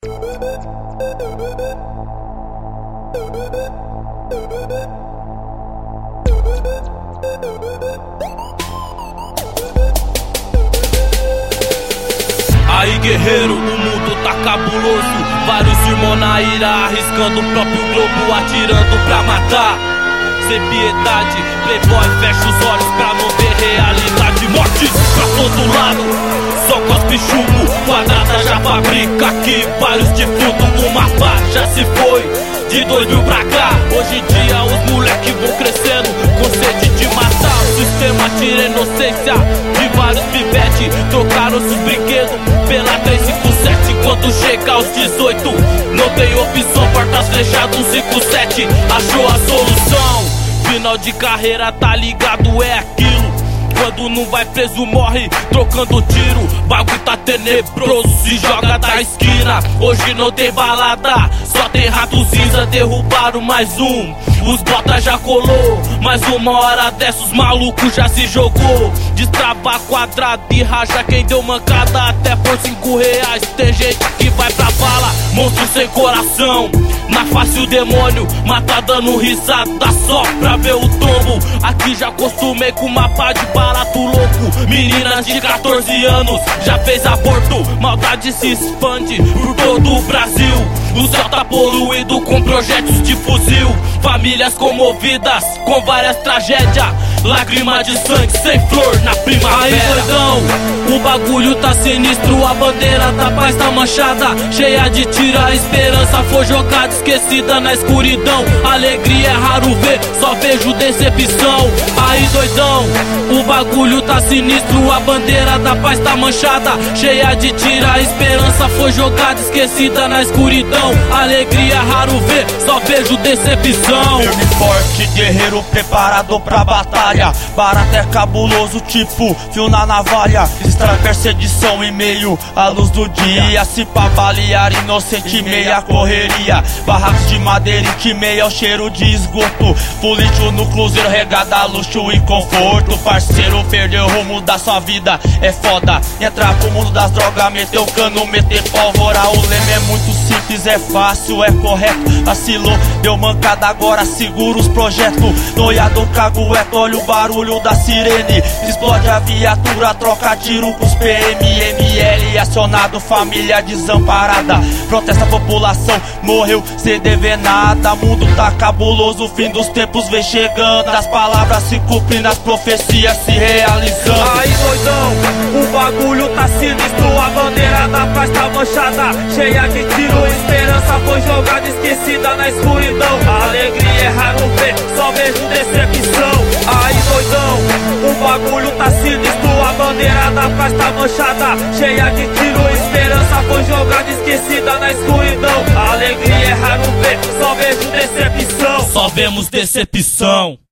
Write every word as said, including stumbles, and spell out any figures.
Aí guerreiro, o mundo tá cabuloso. Vários irmãos na ira, arriscando o próprio globo, atirando pra matar. Sem piedade, playboy fecha os olhos pra não ver realidade. Mortes pra todo lado, só cospe chumbo. Quadrada já fabrica aqui vários defuntos. O mapa já se foi, de dois mil pra cá. Hoje em dia os moleques vão crescendo com sede de matar. O sistema tira a inocência de vários pivetes. Trocaram seus brinquedos pela trezentos e cinquenta e sete. Quando chega aos dezoito, não tem opção, portas fechadas, um cinco sete. Achou a solução. Final de carreira, tá ligado, é aquilo. Quando não vai preso, morre trocando tiro. Bagulho tá tenebroso, se joga da esquina. Hoje não tem balada, só tem rato cinza. Derrubaram mais um, os bota já colou. Mais uma hora dessa os malucos já se jogou. Destrava quadrado e racha quem deu mancada até por cinco reais. Tem gente que vai pra bala, monstro sem coração. Na face o demônio, mata dando risada só pra ver o tombo. Aqui já acostumei com uma pá de barato louco. Meninas de quatorze anos já fez aborto. Maldade se expande por todo o Brasil. O céu tá poluído com projetos de fuzil. Famílias comovidas com várias tragédias. Lágrima de sangue sem flor na primavera. Aí doidão, o bagulho tá sinistro. A bandeira da paz tá manchada, cheia de tiro. A esperança foi jogada, esquecida na escuridão. Alegria é raro ver, só vejo decepção. Aí doidão, o bagulho tá sinistro. A bandeira da paz tá manchada, cheia de tiro. A esperança foi jogada, esquecida na escuridão. Alegria é raro ver, só vejo decepção. Firme e forte, guerreiro preparado pra batalha. Barato é cabuloso, tipo fio na navalha. Extrai perseguição em meio à luz do dia. Se pra balear inocente, meia correria. Barracos de madeira e que meia o cheiro de esgoto. Político no cruzeiro, regada a luxo e conforto. Parceiro, perdeu o rumo da sua vida, é foda. Entrar pro mundo das drogas, meter o cano, meter pólvora. O lema é muito simples, é fácil, é correto. Vacilou, deu mancada, agora segura os projetos. Noiado, cagueto, olha o barulho da sirene. Explode a viatura, troca tiro com os P M. M L acionado, família desamparada. Protesta a população, morreu sem dever nada. Mundo tá cabuloso, o fim dos tempos vem chegando. As palavras se cumprindo, as profecias se realizando. Aí doidão, o bagulho tá sinistro. A bandeira da paz tá manchada, cheia de tiro. Esperança foi jogada, esquecida na escuridão. A alegria é raro ver, só vejo decepção. Aí doidão, o bagulho tá sinistro. A bandeira da paz tá manchada, cheia de tiro. Esperança foi jogada, esquecida na escuridão. A alegria é raro ver, só vejo decepção. Só vemos decepção.